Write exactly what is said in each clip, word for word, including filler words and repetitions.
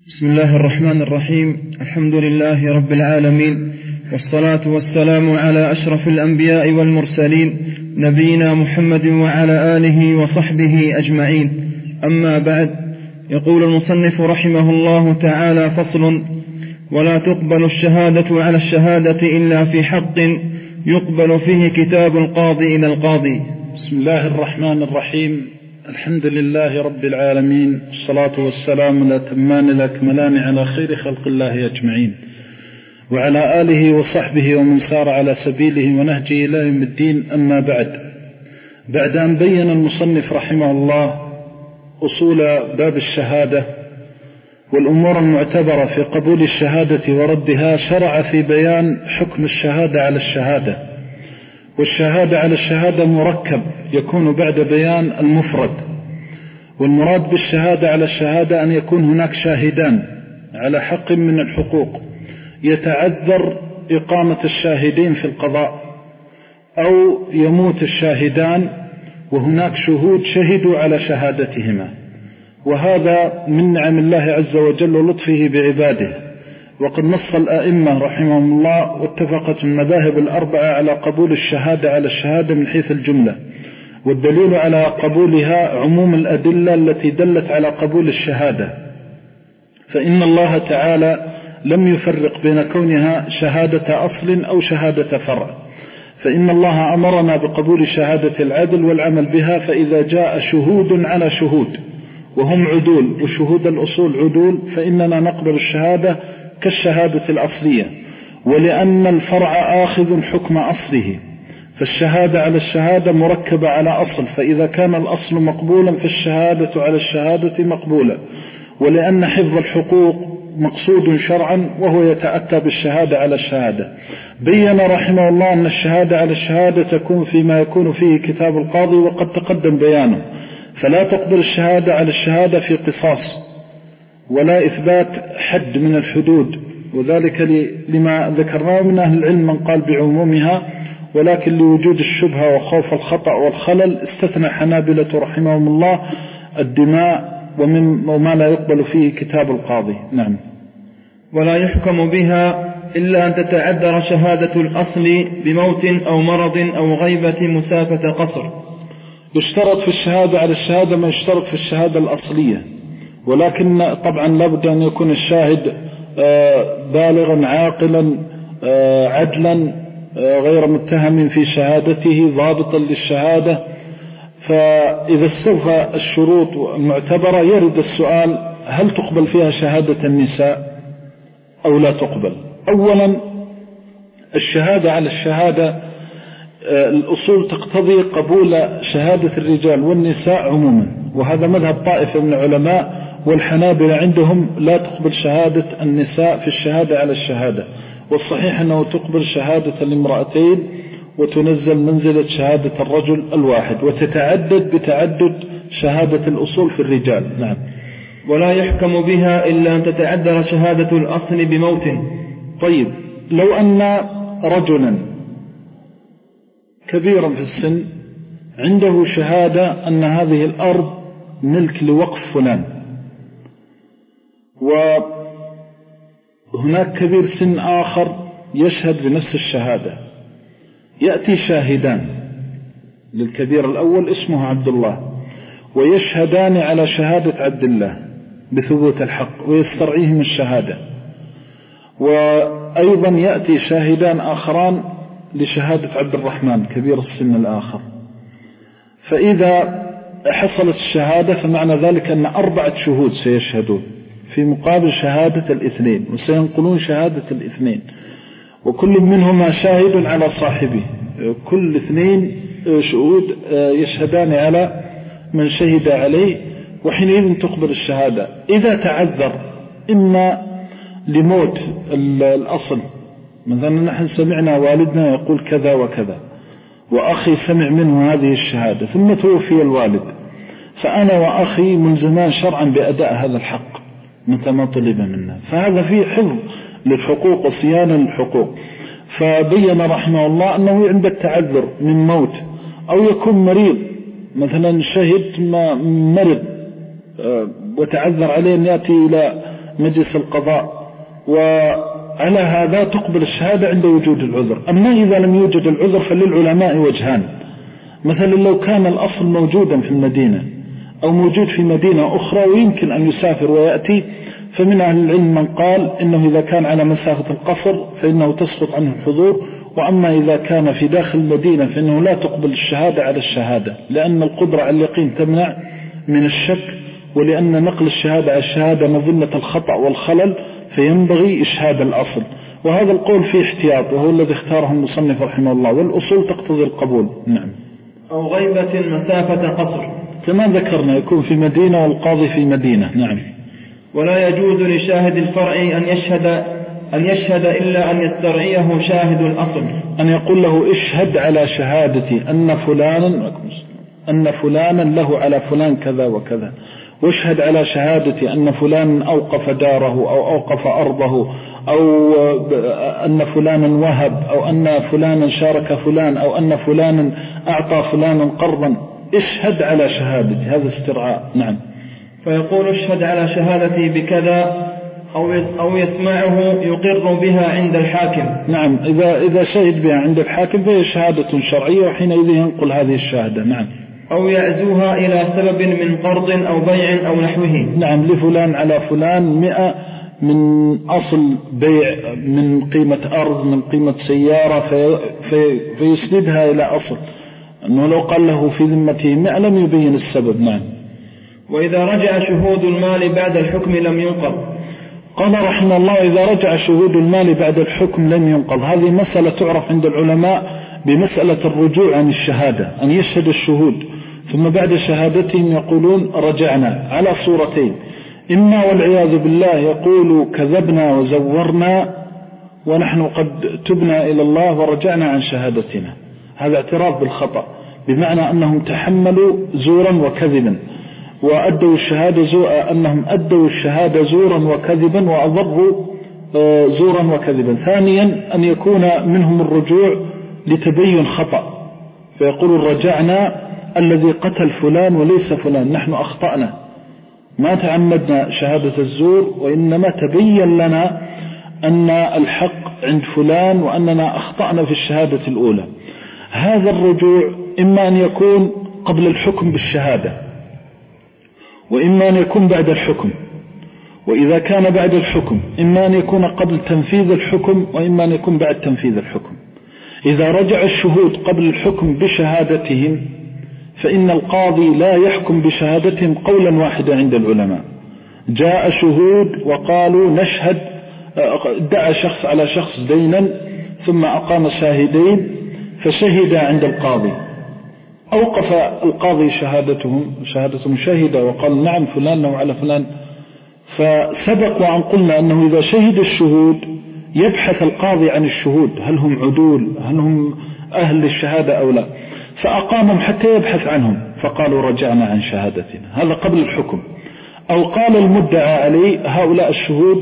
بسم الله الرحمن الرحيم. الحمد لله رب العالمين، والصلاة والسلام على أشرف الأنبياء والمرسلين، نبينا محمد وعلى آله وصحبه أجمعين. أما بعد، يقول المصنف رحمه الله تعالى: فصل: ولا تقبل الشهادة على الشهادة إلا في حق يقبل فيه كتاب القاضي إلى القاضي. بسم الله الرحمن الرحيم. الحمد لله رب العالمين، الصلاة والسلام الأتمان الأكملان على خير خلق الله أجمعين، وعلى آله وصحبه ومن سار على سبيله ونهجه إلى يوم الدين. أما بعد، بعد أن بين المصنف رحمه الله أصول باب الشهادة والأمور المعتبرة في قبول الشهادة وردها، شرع في بيان حكم الشهادة على الشهادة. والشهادة على الشهادة مركب يكون بعد بيان المفرد. والمراد بالشهادة على الشهادة أن يكون هناك شاهدان على حق من الحقوق، يتعذر إقامة الشاهدين في القضاء، أو يموت الشاهدان وهناك شهود شهدوا على شهادتهما، وهذا من نعم الله عز وجل ولطفه بعباده. وقد نص الآئمة رحمهم الله واتفقت المذاهب الأربعة على قبول الشهادة على الشهادة من حيث الجملة، والدليل على قبولها عموم الأدلة التي دلت على قبول الشهادة. فإن الله تعالى لم يفرق بين كونها شهادة أصل أو شهادة فرع، فإن الله أمرنا بقبول شهادة العدل والعمل بها. فإذا جاء شهود على شهود وهم عدول وشهود الأصول عدول، فإننا نقبل الشهادة كالشهادة الأصلية، ولأن الفرع آخذ حكم أصله، فالشهادة على الشهادة مركبة على أصل، فإذا كان الأصل مقبولا فالشهادة على الشهادة مقبولة. ولأن حفظ الحقوق مقصود شرعا وهو يتأتى بالشهادة على الشهادة. بين رحمه الله أن الشهادة على الشهادة تكون فيما يكون فيه كتاب القاضي، وقد تقدم بيانه. فلا تقبل الشهادة على الشهادة في قصاص ولا إثبات حد من الحدود، وذلك لما ذكرناه من أهل العلم من قال بعمومها، ولكن لوجود الشبهة وخوف الخطأ والخلل استثنى حنابلة رحمهم الله الدماء وما لا يقبل فيه كتاب القاضي. نعم. ولا يحكم بها إلا أن تتعذر شهادة الأصل بموت أو مرض أو غيبة مسافة قصر. يشترط في الشهادة على الشهادة ما يشترط في الشهادة الأصلية، ولكن طبعا لابد أن يكون الشاهد بالغا عاقلا عدلا غير متهم في شهادته ضابطا للشهادة. فإذا استوفى الشروط المعتبرة يرد السؤال: هل تقبل فيها شهادة النساء أو لا تقبل؟ أولا، الشهادة على الشهادة الأصول تقتضي قبول شهادة الرجال والنساء عموما، وهذا مذهب طائفة من العلماء، والحنابلة عندهم لا تقبل شهادة النساء في الشهادة على الشهادة. والصحيح أنه تقبل شهادة الامرأتين وتنزل منزلة شهادة الرجل الواحد، وتتعدد بتعدد شهادة الأصول في الرجال. نعم. ولا يحكم بها إلا أن تتعذر شهادة الأصل بموت. طيب، لو أن رجلا كبيرا في السن عنده شهادة أن هذه الأرض ملك لوقف فلان، وهناك كبير سن آخر يشهد بنفس الشهادة، يأتي شاهدان للكبير الأول اسمه عبد الله، ويشهدان على شهادة عبد الله بثبوت الحق ويسترعيهم الشهادة، وأيضا يأتي شاهدان آخران لشهادة عبد الرحمن كبير السن الآخر. فإذا حصلت الشهادة فمعنى ذلك أن أربعة شهود سيشهدون في مقابل شهادة الاثنين، وسينقلون شهادة الاثنين، وكل منهما شاهد على صاحبه، كل اثنين شهود يشهدان على من شهد عليه، وحينئذ تقبل الشهادة. إذا تعذر إما لموت الأصل، مثلا نحن سمعنا والدنا يقول كذا وكذا، وأخي سمع منه هذه الشهادة ثم توفي الوالد، فأنا وأخي ملزمان شرعا بأداء هذا الحق متى ما طلب منا، فهذا فيه حفظ للحقوق وصيانة للحقوق. فبين رحمه الله أنه عند التعذر من موت أو يكون مريض، مثلا شهد ما مرض وتعذر عليه أن يأتي إلى مجلس القضاء، وعلى هذا تقبل الشهادة عند وجود العذر. أما إذا لم يوجد العذر فللعلماء وجهان. مثلا لو كان الأصل موجودا في المدينة أو موجود في مدينة أخرى ويمكن أن يسافر ويأتي، فمن أهل العلم من قال إنه إذا كان على مسافة القصر فإنه تسقط عنه الحضور، وأما إذا كان في داخل المدينة فإنه لا تقبل الشهادة على الشهادة، لأن القدرة على اليقين تمنع من الشك، ولأن نقل الشهادة على الشهادة مظنة الخطأ والخلل، فينبغي إشهاد الأصل. وهذا القول فيه احتياط، وهو الذي اختاره المصنف رحمه الله، والأصول تقتضي القبول. نعم. أو غيبة مسافة قصر كما ذكرنا يكون في مدينة والقاضي في مدينة. نعم. ولا يجوز لشاهد الفرع أن يشهد أن يشهد إلا أن يسترعيه شاهد الأصل، أن يقول له اشهد على شهادتي أن فلانا أن فلانا له على فلان كذا وكذا، واشهد على شهادتي أن فلان أوقف داره أو أوقف أرضه، أو أن فلانا وهب، أو أن فلانا شارك فلان، أو أن فلانا أعطى فلانا قرضا. اشهد على شهادتي، هذا استرعاء. نعم. فيقول اشهد على شهادتي بكذا، أو يسمعه يقر بها عند الحاكم. نعم. إذا إذا شهد بها عند الحاكم فهي شهادة شرعية، وحينئذ ينقل هذه الشهادة. نعم. أو يعزوها إلى سبب من قرض أو بيع أو نحوه. نعم. لفلان على فلان مئة من أصل بيع، من قيمة أرض، من قيمة سيارة، في في فيسندها إلى أصل، أنه لو قال له في ذمته مئة لم يبين السبب. نعم. وإذا رجع شهود المال بعد الحكم لم ينقض. قال رحمه الله إذا رجع شهود المال بعد الحكم لم ينقض. هذه مسألة تعرف عند العلماء بمسألة الرجوع عن الشهادة، أن يشهد الشهود ثم بعد شهادتهم يقولون رجعنا، على صورتين: إما والعياذ بالله يقول كذبنا وزورنا ونحن قد تبنا إلى الله ورجعنا عن شهادتنا، هذا اعتراف بالخطأ، بمعنى أنهم تحملوا زورا وكذبا وأدوا الشهادة زورا، أنهم أدوا الشهادة زورا وكذبا وأضروا زورا وكذبا. ثانيا أن يكون منهم الرجوع لتبين خطأ، فيقول رجعنا الذي قتل فلان وليس فلان، نحن أخطأنا، ما تعمدنا شهادة الزور، وإنما تبين لنا أن الحق عند فلان وأننا أخطأنا في الشهادة الأولى. هذا الرجوع إما أن يكون قبل الحكم بالشهادة، وإما أن يكون بعد الحكم. وإذا كان بعد الحكم إما أن يكون قبل تنفيذ الحكم، وإما أن يكون بعد تنفيذ الحكم. إذا رجع الشهود قبل الحكم بشهادتهم فإن القاضي لا يحكم بشهادتهم قولا واحدا عند العلماء. جاء شهود وقالوا نشهد، ادعى شخص على شخص دينا ثم أقام شاهدين فشهد عند القاضي، أوقف القاضي شهادتهم شهادتهم شهد وقال نعم فلان له على فلان، فسبق وأن قلنا أنه إذا شهد الشهود يبحث القاضي عن الشهود هل هم عدول، هل هم أهل للشهادة أو لا، فأقامهم حتى يبحث عنهم، فقالوا رجعنا عن شهادتنا، هذا قبل الحكم. أو قال المدعى عليه هؤلاء الشهود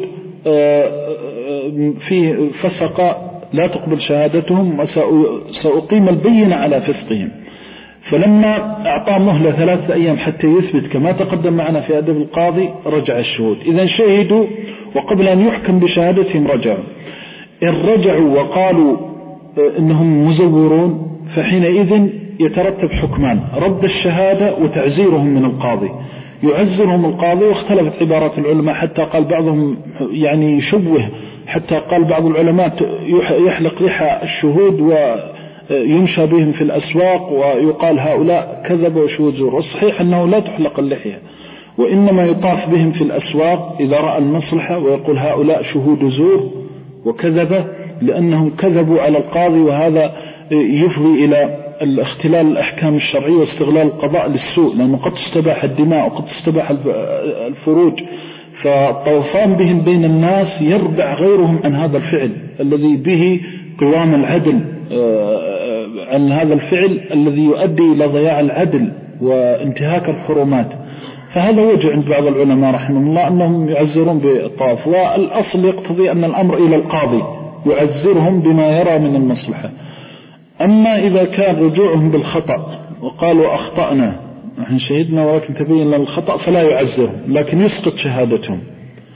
في فسق لا تقبل شهادتهم وسأقيم البينة على فسقهم، فلما أعطى مهلة ثلاثة أيام حتى يثبت كما تقدم معنا في أدب القاضي رجع الشهود. إذن شهدوا وقبل أن يحكم بشهادتهم رجعوا. إن رجعوا وقالوا إنهم مزورون فحينئذ يترتب حكمان: رد الشهادة وتعزيرهم من القاضي. يعزرهم القاضي، واختلفت عبارات العلماء حتى قال بعضهم يعني يشوه، حتى قال بعض العلماء يحلق لحى الشهود ويمشى بهم في الأسواق ويقال هؤلاء كذبوا وشهود زور. الصحيح أنه لا تحلق اللحية، وإنما يطاف بهم في الأسواق إذا رأى المصلحة ويقول هؤلاء شهود زور وكذبة لأنهم كذبوا على القاضي، وهذا يفضي إلى الاختلال الأحكام الشرعية واستغلال القضاء للسوء، لأنه قد تستباح الدماء وقد تستباح الفروج، فالطوفان بهم بين الناس يردع غيرهم عن هذا الفعل الذي به قوام العدل، عن هذا الفعل الذي يؤدي إلى ضياع العدل وانتهاك الحرمات. فهذا وجه عند بعض العلماء رحمه الله أنهم يعزرون بالطواف، والأصل يقتضي أن الأمر إلى القاضي يعزرهم بما يرى من المصلحة. أما إذا كان رجوعهم بالخطأ وقالوا أخطأنا نحن شهدنا ولكن تبين لنا الخطأ فلا يعزرهم، لكن يسقط شهادتهم.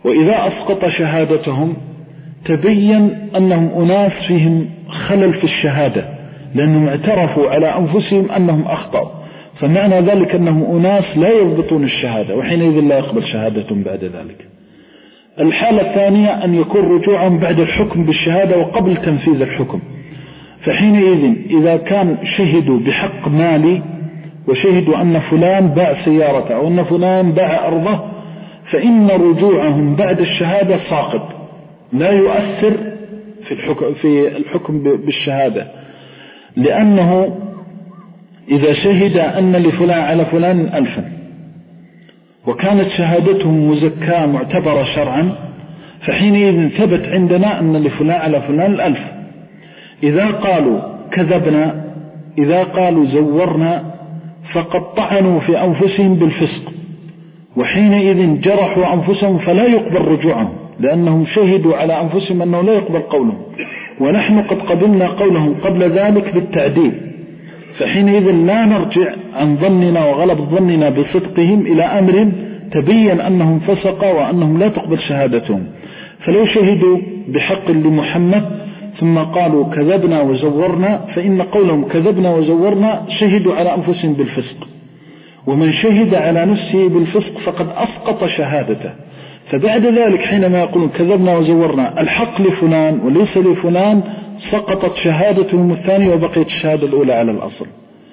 وإذا أسقط شهادتهم تبين أنهم أناس فيهم خلل في الشهادة، لأنهم اعترفوا على أنفسهم أنهم أخطأوا، فمعنى ذلك أنهم أناس لا يضبطون الشهادة، وحينئذ لا يقبل شهادتهم بعد ذلك. الحالة الثانية أن يكون رجوعهم بعد الحكم بالشهادة وقبل تنفيذ الحكم، فحينئذ إذا كان شهدوا بحق مالي وشهدوا أن فلان باع سيارته أو أن فلان باع أرضه، فإن رجوعهم بعد الشهادة ساقط، لا يؤثر في الحكم, في الحكم بالشهادة، لأنه إذا شهد أن لفلان على فلان ألفا وكانت شهادتهم مزكاة معتبرة شرعا، فحينئذ ثبت عندنا أن لفلان على فلان الألف. إذا قالوا كذبنا، إذا قالوا زورنا، فقد طعنوا في أنفسهم بالفسق، وحينئذ جرحوا أنفسهم فلا يقبل رجوعهم، لأنهم شهدوا على أنفسهم أنه لا يقبل قولهم، ونحن قد قبلنا قولهم قبل ذلك بالتعديل، فحينئذ لا نرجع عن ظننا وغلب ظننا بصدقهم إلى أمر تبين أنهم فسقوا وأنهم لا تقبل شهادتهم. فلو شهدوا بحق لمحمد ثم قالوا كذبنا وزورنا، فإن قولهم كذبنا وزورنا شهدوا على أنفسهم بالفسق، ومن شهد على نفسه بالفسق فقد أسقط شهادته. فبعد ذلك حينما يقولون كذبنا وزورنا الحق لفلان وليس لفلان، سقطت شهادتهم الثانية وبقيت الشهادة الأولى على الأصل.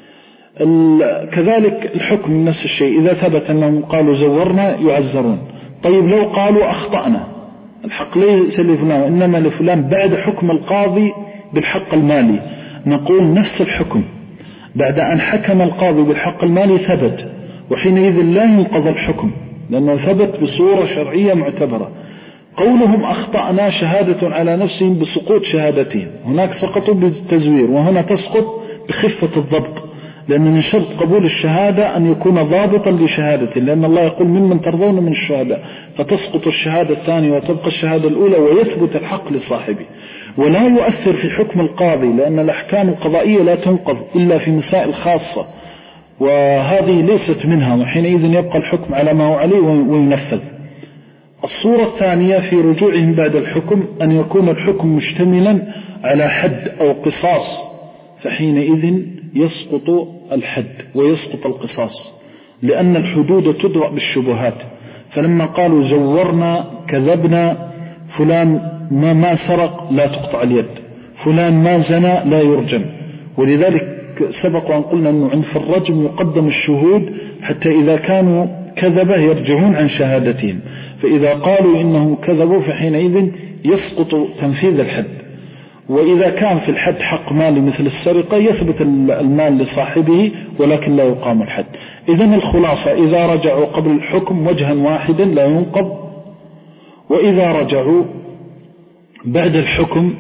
كذلك الحكم نفس الشيء، إذا ثبت أنهم قالوا زورنا يعزرون. طيب لو قالوا أخطأنا، الحق ليس لفلان إنما لفلان، بعد حكم القاضي بالحق المالي نقول نفس الحكم، بعد أن حكم القاضي بالحق المالي ثبت، وحينئذ لا ينقض الحكم لأنه ثبت بصورة شرعية معتبرة. قولهم أخطأنا شهادة على نفسهم بسقوط شهادتهم، هناك سقطوا بالتزوير وهنا تسقط بخفة الضبط، لأن من شرط قبول الشهادة أن يكون ضابطا لشهادته، لأن الله يقول ممن ترضون من الشهداء، فتسقط الشهادة الثانية وتبقى الشهادة الأولى ويثبت الحق لصاحبه. ولا يؤثر في حكم القاضي، لأن الأحكام القضائية لا تنقض إلا في مسائل خاصة، وهذه ليست منها، وحينئذ يبقى الحكم على ما هو عليه وينفذ. الصورة الثانية في رجوعهم بعد الحكم أن يكون الحكم مشتملا على حد أو قصاص، فحينئذ يسقط الحد ويسقط القصاص، لأن الحدود تدرأ بالشبهات. فلما قالوا زورنا كذبنا، فلان ما, ما سرق لا تقطع اليد، فلان ما زنى لا يرجم. ولذلك سبق وأن قلنا أنه عند في الرجم يقدم الشهود حتى إذا كانوا كذبة يرجعون عن شهادتهم، فإذا قالوا إنهم كذبوا فحينئذ يسقط تنفيذ الحد. وإذا كان في الحد حق مالي مثل السرقة يثبت المال لصاحبه ولكن لا يقام الحد. إذن الخلاصة إذا رجعوا قبل الحكم وجها واحدا لا ينقض، وإذا رجعوا بعد الحكم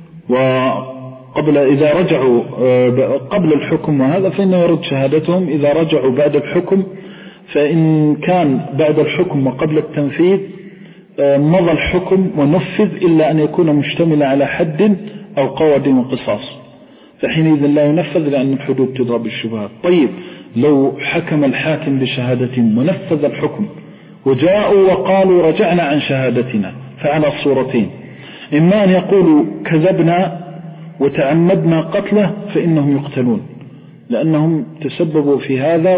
وقبل إذا رجعوا قبل الحكم وهذا فإنه يرد شهادتهم. إذا رجعوا بعد الحكم فإن كان بعد الحكم وقبل التنفيذ مضى الحكم ونفذ إلا أن يكون مشتمل على حد أو قود وقصاص، فحينئذ لا ينفذ لأن الحدود تضرب بالشبهات. طيب لو حكم الحاكم بشهادتهم ونفذ الحكم وجاءوا وقالوا رجعنا عن شهادتنا، فعلى الصورتين، إما أن يقولوا كذبنا وتعمدنا قتله فإنهم يقتلون لأنهم تسببوا في هذا،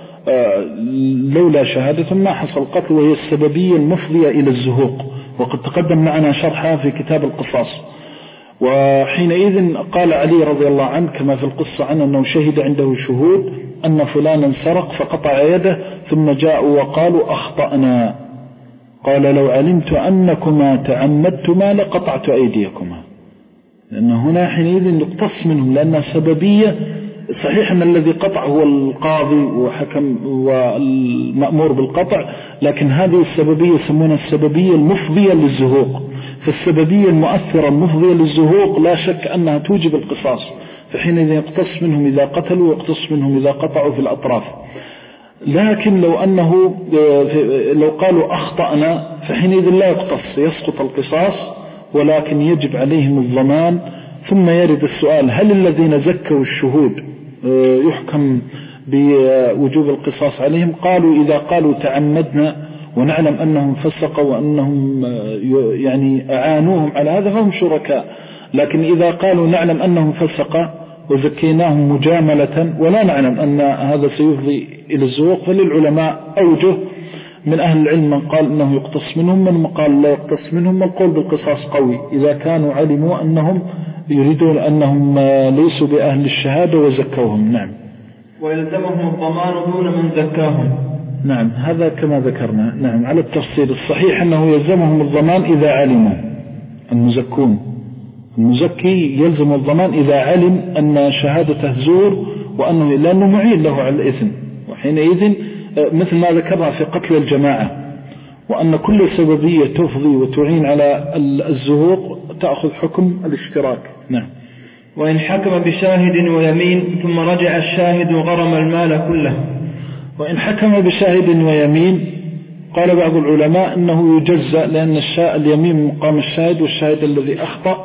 ولولا شهادتهم ما حصل قتل، وهي السببية المفضية إلى الزهوق، وقد تقدم معنا شرحها في كتاب القصاص. وحينئذ قال علي رضي الله عنه كما في القصة عنه أنه شهد عنده شهود أن فلانا سرق فقطع يده، ثم جاءوا وقالوا أخطأنا، قال لو علمت أنكما تعمدتما لقطعت أيديكما، لأن هنا حينئذ يقتص منهم لأنها سببية. صحيح أن الذي قطع هو القاضي وحكم والمأمور بالقطع، لكن هذه السببية يسمونها السببية المفضية للزهوق. فالسببية المؤثرة المفضية للزهوق لا شك أنها توجب القصاص، فحينئذ يقتص منهم إذا قتلوا ويقتص منهم إذا قطعوا في الأطراف. لكن لو أنه لو قالوا أخطأنا فحينئذ لا يقتص، يسقط القصاص، ولكن يجب عليهم الضمان. ثم يرد السؤال هل الذين زكوا الشهود يحكم بوجوب القصاص عليهم؟ قالوا إذا قالوا تعمدنا ونعلم أنهم فسقوا وأنهم يعني أعانوهم على هذا فهم شركاء. لكن إذا قالوا نعلم أنهم فسقوا وزكيناهم مجاملة ولا نعلم أن هذا سيفضي إلى الزوق، فللعلماء أوجه. من أهل العلم من قال أنه يقتص منهم، من قال لا يقتص منهم، من قول بالقصاص قوي إذا كانوا علموا أنهم يريدون أنهم ليسوا بأهل الشهادة وزكوهم. نعم. ويلزمهم الضمان دون من زكاهم. نعم هذا كما ذكرنا. نعم على التفصيل الصحيح أنه يلزمهم الضمان إذا علموا المزكون. المزكي يلزم الضمان إذا علم أن شهادته زور وأنه لأنه معين له على الإثم، وحينئذ مثل ما ذكرنا في قتل الجماعة، وأن كل سببية تفضي وتعين على الزهوق تأخذ حكم الاشتراك. نعم. وإن حكم بشاهد ويمين ثم رجع الشاهد وغرم المال كله. وإن حكم بشاهد ويمين قال بعض العلماء أنه يجزأ، لأن اليمين مقام الشاهد، والشاهد الذي أخطأ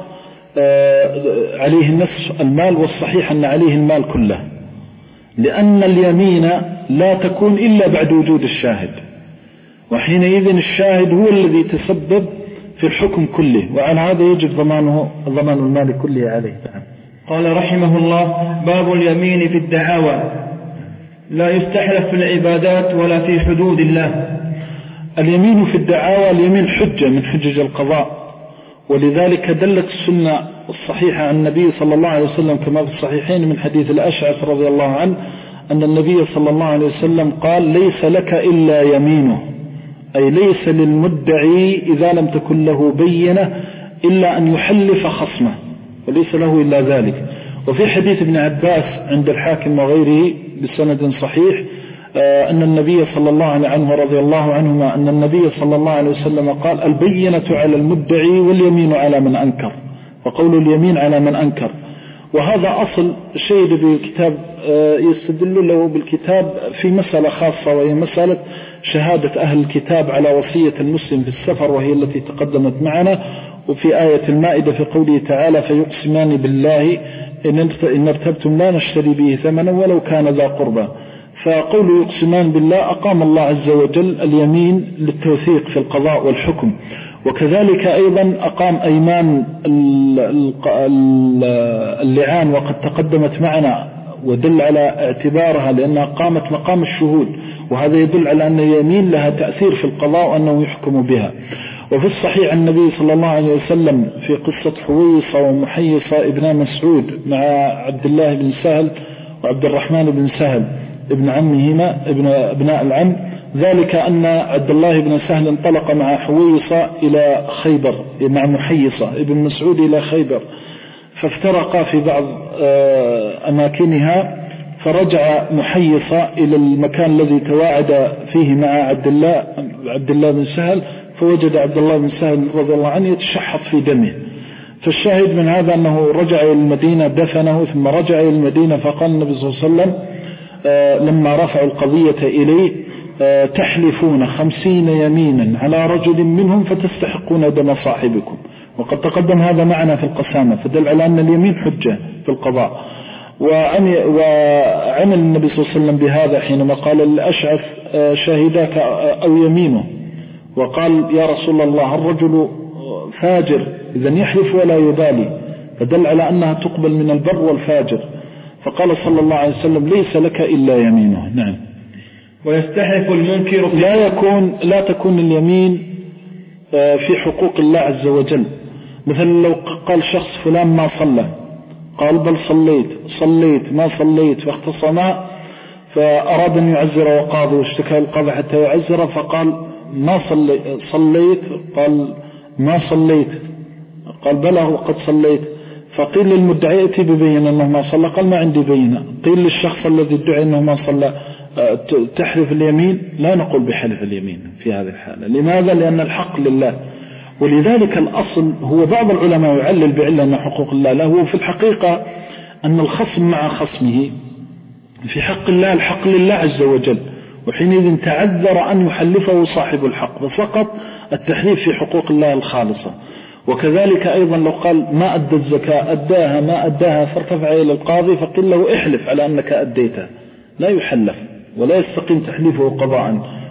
عليه نصف المال، والصحيح أن عليه المال كله، لأن اليمين لا تكون إلا بعد وجود الشاهد، وحينئذ الشاهد هو الذي تسبب في الحكم كله، وعلى هذا يجب ضمانه ضمان المال كله عليه. قال رحمه الله: باب اليمين في الدعاوى. لا يستحلف في العبادات ولا في حدود الله. اليمين في الدعاوى اليمين حجة من حجج القضاء، ولذلك دلت السنة الصحيحة عن النبي صلى الله عليه وسلم كما في الصحيحين من حديث الأشعث رضي الله عنه أن النبي صلى الله عليه وسلم قال: ليس لك إلا يمينه، أي ليس للمدعي إذا لم تكن له بينة إلا أن يحلف خصمه، وليس له إلا ذلك. وفي حديث ابن عباس عند الحاكم وغيره بسند صحيح أن النبي صلى الله عليه عنه رضي الله عنهما أن النبي صلى الله عليه وسلم قال: البينة على المدعي واليمين على من أنكر، وقول اليمين على من أنكر. وهذا أصل شيء بالكتاب يستدل له بالكتاب في مسألة خاصة، وهي مسألة شهادة أهل الكتاب على وصية المسلم في السفر، وهي التي تقدمت معنا. وفي آية المائدة في قوله تعالى: فيقسمان بالله إن ارتبتم لا نشتري به ثمنا ولو كان ذا قربى. فقول يقسمان بالله أقام الله عز وجل اليمين للتوثيق في القضاء والحكم، وكذلك أيضا أقام أيمان اللعان وقد تقدمت معنا، ودل على اعتبارها لأنها قامت مقام الشهود، وهذا يدل على أن اليمين لها تأثير في القضاء وأنه يحكم بها. وفي الصحيح عن النبي صلى الله عليه وسلم في قصة حويصة ومحيصة ابن مسعود مع عبد الله بن سهل وعبد الرحمن بن سهل ابن عمهما ابن ابناء العم، ذلك أن عبد الله بن سهل انطلق مع حويصة إلى خيبر مع محيصة ابن مسعود إلى خيبر، فافترقا في بعض أماكنها، فرجع محيصة إلى المكان الذي تواعد فيه مع عبد الله عبد الله بن سهل، فوجد عبد الله بن سهل رضي الله عنه يتشحط في دمه. فالشاهد من هذا أنه رجع إلى المدينة دفنه، ثم رجع إلى المدينة فقال النبي صلى الله عليه وسلم لما رفعوا القضية إليه: تحلفون خمسين يمينا على رجل منهم فتستحقون دم صاحبكم. وقد تقدم هذا معنا في القسامة، فدل على أن اليمين حجة في القضاء. وعمل النبي صلى الله عليه وسلم بهذا حينما قال الأشعث: شاهداك أو يمينه، وقال: يا رسول الله الرجل فاجر إذن يحلف ولا يبالي، فدل على أنها تقبل من البر والفاجر. فقال صلى الله عليه وسلم: ليس لك إلا يمينه. نعم. ويستحلف المنكر لا يكون لا تكون اليمين في حقوق الله عز وجل. مثلا لو قال شخص فلان ما صلى، قال: بل صليت صليت ما صليت، فاختصما، فأراد أن يعزر وقاضي واشتكى القاضي حتى يعزر، فقال: ما صلي صليت، قال: ما صليت، قال: بلى وقد صليت. فقيل للمدعي: ائتي ببينة أنه ما صلى، قال: ما عندي بينة. قيل للشخص الذي ادعى أنه ما صلى: تحلف اليمين؟ لا نقول بحلف اليمين في هذه الحالة. لماذا؟ لأن الحق لله. ولذلك الأصل هو بعض العلماء يعلل بعلة أن حقوق الله له، وفي الحقيقة أن الخصم مع خصمه في حق الله الحق لله عز وجل، وحينئذ تعذر أن يحلفه صاحب الحق، فسقط التحليف في حقوق الله الخالصة. وكذلك أيضا لو قال: ما أدى الزكاة، أداها ما أداها، فارتفع إلى القاضي فقل له: احلف على أنك أديتها، لا يحلف ولا يستقيم تحليفه قضاء.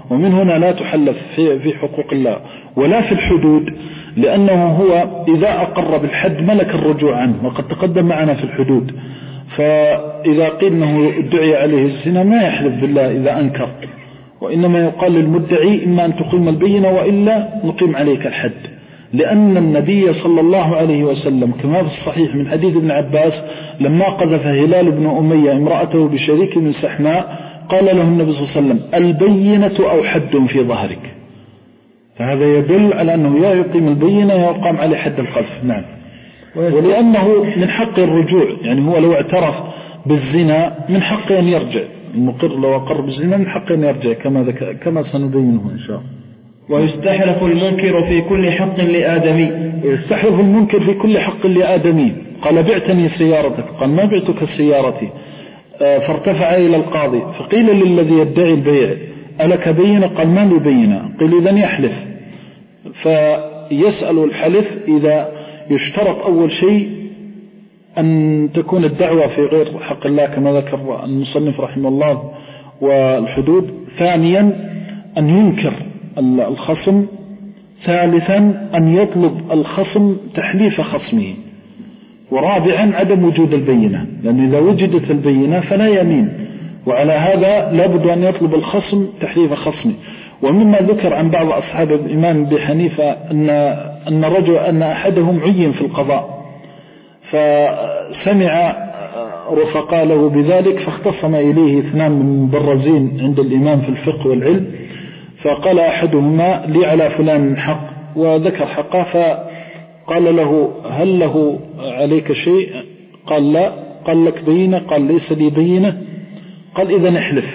ومن هنا لا تحلف في, في حقوق الله ولا في الحدود، لأنه هو إذا أقر بالحد ملك الرجوع عنه، وقد تقدم معنا في الحدود. فإذا قيل أنه ادعي عليه الزنا ما يحلف بالله إذا أنكر، وإنما يقال للمدعي إما أن تقيم البينة وإلا نقيم عليك الحد، لأن النبي صلى الله عليه وسلم كما في الصحيح من حديث ابن عباس لما قذف هلال بن أمية امرأته بشريك من سحماء قال له النبي صلى الله عليه وسلم البينة أو حد في ظهرك، فهذا يدل على أنه يا يقيم البينة يقام عليه حد القذف. نعم. ولأنه من حق الرجوع، يعني هو لو اعترف بالزنا من حق أن يرجع، المقر لو أقر بالزنا من حق أن يرجع كما ذكر كما سنبينه إن شاء الله. ويستحلف المنكر في كل حق لآدمي، ويستحلف المنكر في كل حق لآدمي. قال بعتني سيارتك، قال ما بعتك سيارتي، فارتفع إلى القاضي فقيل للذي يدعي البيع ألك بينة؟ قال ما لي بينة. قيل إذن يحلف، فيسأل الحلف إذا يشترط أول شيء أن تكون الدعوة في غير حق الله كما ذكر المصنف رحمه الله والحدود، ثانيا أن ينكر الخصم، ثالثا أن يطلب الخصم تحليف خصمه، ورابعا عدم وجود البينة، لأن إذا وجدت البينة فلا يمين، وعلى هذا لابد أن يطلب الخصم تحليف خصمه. ومما ذكر عن بعض أصحاب الإمام أبي حنيفة أن أن رجل أن أحدهم عين في القضاء، فسمع رفقاء له بذلك فاختصم إليه اثنان من مبرزين عند الإمام في الفقه والعلم، فقال أحدهما لي على فلان حق، وذكر حقه، فقال له هل له عليك شيء؟ قال لا. قال لك بينة؟ قال ليس لي بينة. قال إذن احلف.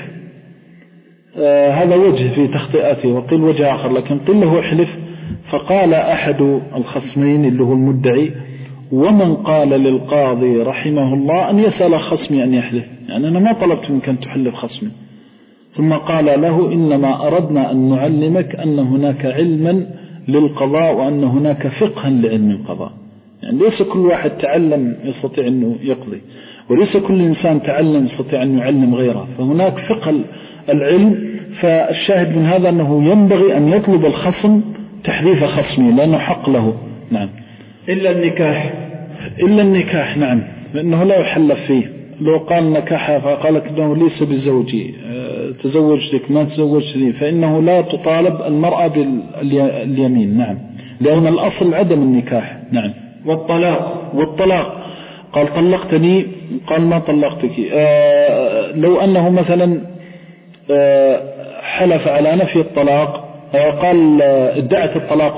آه هذا وجه في تخطئته، وقيل وجه آخر، لكن قيل له احلف. فقال أحد الخصمين اللي هو المدعي ومن قال للقاضي رحمه الله أن يسأل خصمي أن يحلف، يعني أنا ما طلبت منك أن تحلف خصمي. ثم قال له إنما أردنا أن نعلمك أن هناك علما للقضاء وأن هناك فقها لعلم القضاء، يعني ليس كل واحد تعلم يستطيع أنه يقضي، وليس كل إنسان تعلم يستطيع أن يعلم غيره، فهناك فقه العلم. فالشاهد من هذا أنه ينبغي أن يطلب الخصم تحليف خصمه لأنه حق له. نعم. إلا النكاح، إلا النكاح نعم، لأنه لا يحلف فيه. لو قال نكاحها فقالت أنه ليس بزوجي، تزوجتك ما تزوجتني، فإنه لا تطالب المرأة باليمين. نعم، لأن الأصل عدم النكاح. نعم. والطلاق، والطلاق قال طلقتني، قال ما طلقتك. آه لو أنه مثلا آه حلف على نفي الطلاق، آه قال ادعت الطلاق،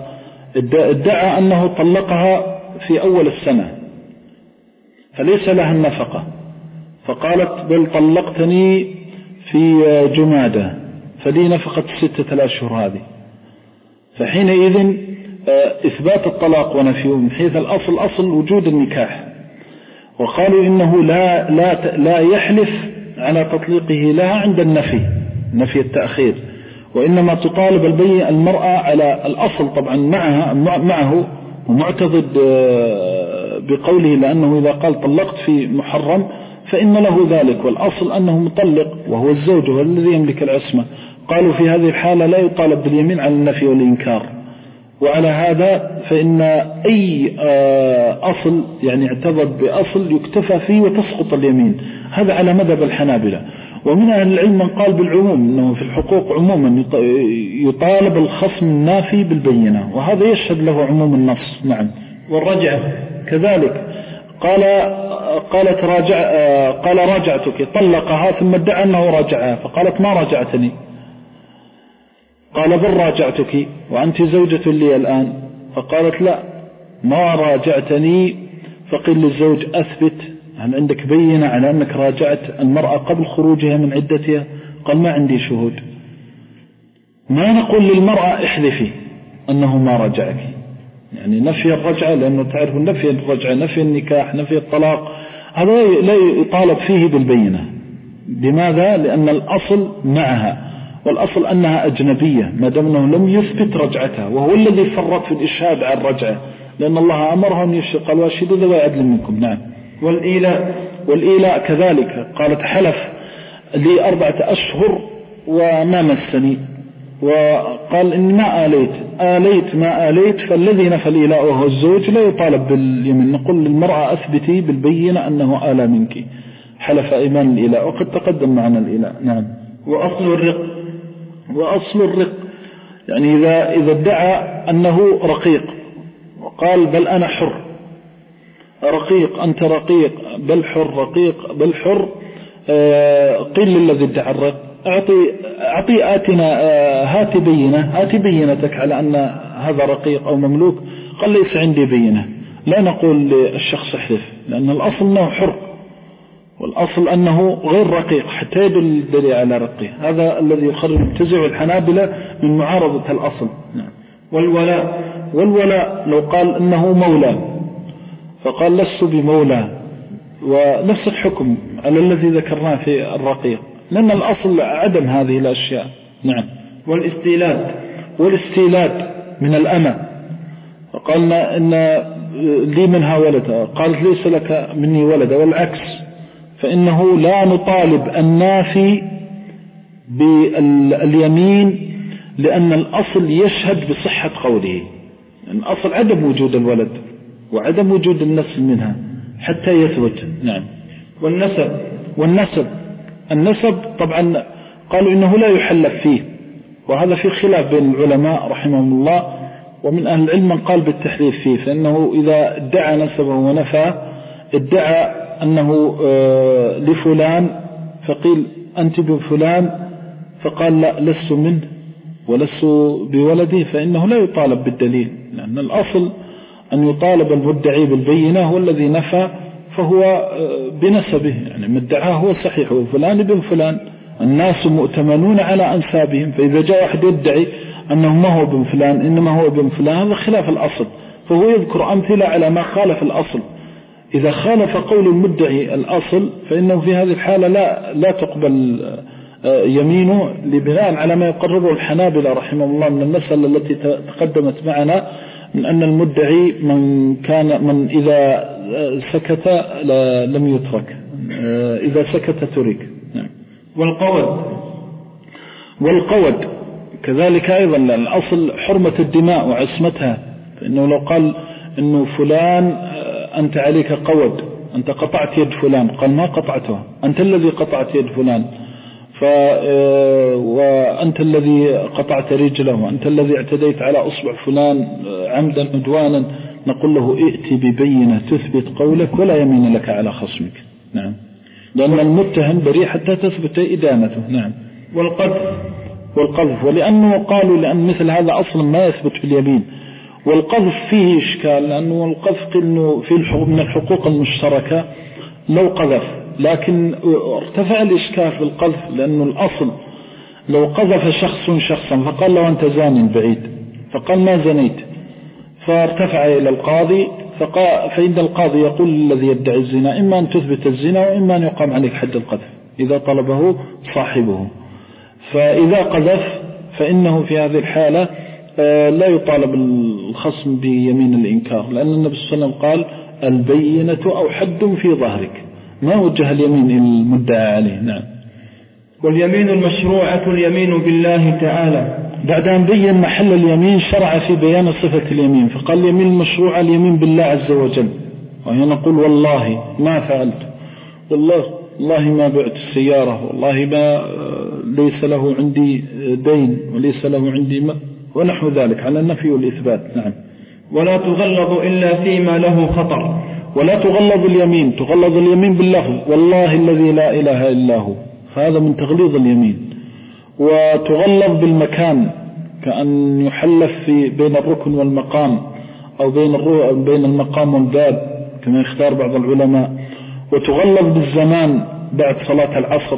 فادعى أنه طلقها في أول السنة فليس لها النفقة، فقالت بل طلقتني في جمادة فلي نفقة الستة الأشهر هذه، فحينئذ إثبات الطلاق ونفيه من حيث الأصل أصل وجود النكاح. وقالوا إنه لا, لا, لا يحلف على تطليقه لها عند النفي، نفي التأخير، وإنما تطالب البينة المرأة على الأصل طبعا معها معه ومعتضد بقوله، لأنه إذا قال طلقت في محرم فإن له ذلك، والأصل أنه مطلق وهو الزوج هو الذي يملك العصمة. قالوا في هذه الحالة لا يطالب باليمين على النفي والإنكار. وعلى هذا فإن أي أصل يعني اعتضد بأصل يكتفى فيه وتسقط اليمين، هذا على مذهب الحنابلة. ومن أهل العلم من قال بالعموم أنه في الحقوق عموما يطالب الخصم النافي بالبينة، وهذا يشهد له عموم النص. نعم. والرجعة كذلك قال قالت راجع قال راجعتك، طلقها ثم ادعى أنه راجعها، فقالت ما راجعتني، قال بل راجعتك وأنت زوجة لي الآن، فقالت لا ما راجعتني. فقيل للزوج أثبت، هل عندك بينة على أنك راجعت المرأة قبل خروجها من عدتها؟ قال ما عندي شهود. ما نقول للمرأة احلفي أنه ما رجعك، يعني نفي الرجعة، لأنه تعرف نفي الرجعة نفي النكاح نفي الطلاق هذا لا يطالب فيه بالبينة. لماذا؟ لأن الأصل معها، والأصل أنها أجنبية ما دام أنه لم يثبت رجعتها، وهو الذي فرط في الإشهاد على الرجعة، لأن الله أمرها أن يشق الواشد ذوي عدل منكم. نعم. والإيلاء، والإيلاء كذلك قالت حلف لي أربعة أشهر وما مسني، وقال إن ما آليت آليت ما آليت، فالذي نفى الإيلاء وهو الزوج لا يطالب باليمين. نقول للمرأة أثبتي بالبينة أنه آلى منك، حلف إيمان الإيلاء، وقد تقدم معنا الإيلاء. نعم. وأصل الرق وأصل الرق يعني إذا إذا ادعى أنه رقيق وقال بل أنا حر، رقيق أنت رقيق بل حر، رقيق بل حر، آه قيل للذي ادعى الرق أعطي أعطي آتنا آه هات بينة، هات بينتك على أن هذا رقيق أو مملوك. قال ليس عندي بينة. لا نقول للشخص احلف، لأن الأصل أنه حر، والأصل أنه غير رقيق حتى يدل الدليل على رقيه. هذا الذي يخرج ينتزع الحنابلة من معارضة الأصل. نعم. والولاء والولاء لو قال إنه مولى فقال لست بمولى، ونفس الحكم على الذي ذكرناه في الرقيق، لأن الأصل عدم هذه الأشياء. نعم. والاستيلاد والاستيلاد من الأمة، فقالنا إن لي منها ولد، قالت ليس لك مني ولد، والعكس، فإنه لا نطالب النافي باليمين، لأن الأصل يشهد بصحة قوله. الأصل عدم وجود الولد وعدم وجود النسل منها حتى يثبت. نعم. والنسب والنسب النسب طبعا قالوا إنه لا يحلف فيه، وهذا في خلاف بين العلماء رحمهم الله، ومن أهل العلم من قال بالتحليف فيه، فإنه إذا ادعى نسبه ونفى، ادعى أنه لفلان فقيل أنت بفلان، فقال لا لست منه ولست بولدي، فإنه لا يطالب بالدليل، لأن الأصل أن يطالب المدعي بالبينة، والذي نفى فهو بنسبه، يعني مدعاه هو صحيح، وفلان ابن فلان، الناس مؤتمنون على أنسابهم، فإذا جاء واحد يدعي أنه ما هو ابن فلان إنما هو ابن فلان، هذا خلاف الأصل، فهو يذكر أمثلة على ما خالف الأصل. إذا خالف قول المدعي الأصل فإنه في هذه الحالة لا لا تقبل يمينه، لبناء على ما يقرره الحنابلة رحمه الله من المسألة التي تقدمت معنا، من أن المدعي من كان من إذا سكت لم يترك، إذا سكت ترك. والقود والقود كذلك أيضا، الأصل حرمة الدماء وعصمتها، فإنه لو قال إنه فلان أنت عليك قود، أنت قطعت يد فلان، قال ما قطعتها، أنت الذي قطعت يد فلان، ف وأنت الذي قطعت رجله، أنت الذي اعتديت على أصبع فلان عمدا عدوانا، نقول له ائتي ببينة تثبت قولك ولا يمين لك على خصمك. نعم. لأن المتهم بريء حتى تثبت إدانته. نعم. والقذف والقذف ولأنه قالوا لأن مثل هذا أصلا ما يثبت باليمين. والقذف فيه إشكال، لأنه القذف إنه في من الحقوق المشتركة لو قذف، لكن ارتفع الإشكال في القذف، لأنه الأصل لو قذف شخص شخصا فقال له أنت زاني بعيد، فقال ما زنيت، فارتفع إلى القاضي، فإن القاضي يقول للذي يدعي الزنا إما أن تثبت الزنا وإما أن يقام عليك حد القذف إذا طلبه صاحبه. فإذا قذف فإنه في هذه الحالة لا يطالب الخصم بيمين الإنكار، لأن النبي صلى الله عليه وسلم قال البينة أو حد في ظهرك، ما وجه اليمين إلى المدعى عليه. نعم. واليمين المشروعة اليمين بالله تعالى. بعد أن بين محل اليمين شرع في بيان صفة اليمين، فقال اليمين المشروعة اليمين بالله عز وجل، وهي نقول والله ما فعلت، والله والله ما بعت السيارة، والله ما ليس له عندي دين وليس له عندي ما ونحو ذلك على النفي والإثبات. نعم. ولا تغلظ إلا فيما له خطر. ولا تغلظ اليمين، تغلظ اليمين باللفظ والله الذي لا إله إلا هو، هذا من تغليظ اليمين. وتغلظ بالمكان، كأن يحلف في بين الركن والمقام، أو بين بين المقام والباب كما يختار بعض العلماء. وتغلظ بالزمان بعد صلاة العصر،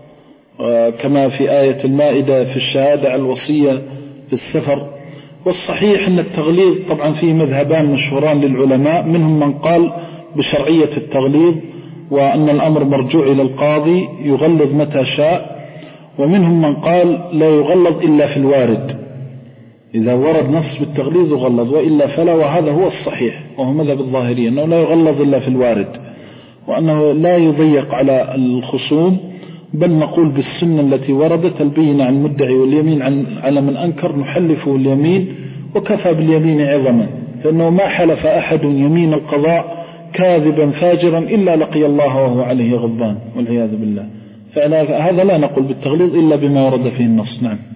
كما في آية المائدة في الشهادة على الوصية في السفر. والصحيح أن التغليظ طبعا فيه مذهبان مشهوران للعلماء، منهم من قال بشرعية التغليظ وأن الأمر مرجوع إلى القاضي يغلظ متى شاء، ومنهم من قال لا يغلظ إلا في الوارد، إذا ورد نص بالتغليظ يغلظ وإلا فلا، وهذا هو الصحيح وهو مذهب الظاهرية أنه لا يغلظ إلا في الوارد، وأنه لا يضيق على الخصوم بل نقول بالسنة التي وردت البينة عن المدعي واليمين على من أنكر نحلفه اليمين وكفى باليمين عظما، فإنه ما حلف أحد يمين القضاء كاذبا فاجرا إلا لقي الله وهو عليه غضبان والعياذ بالله. فهذا لا نقول بالتغليظ إلا بما ورد فيه النص. نعم.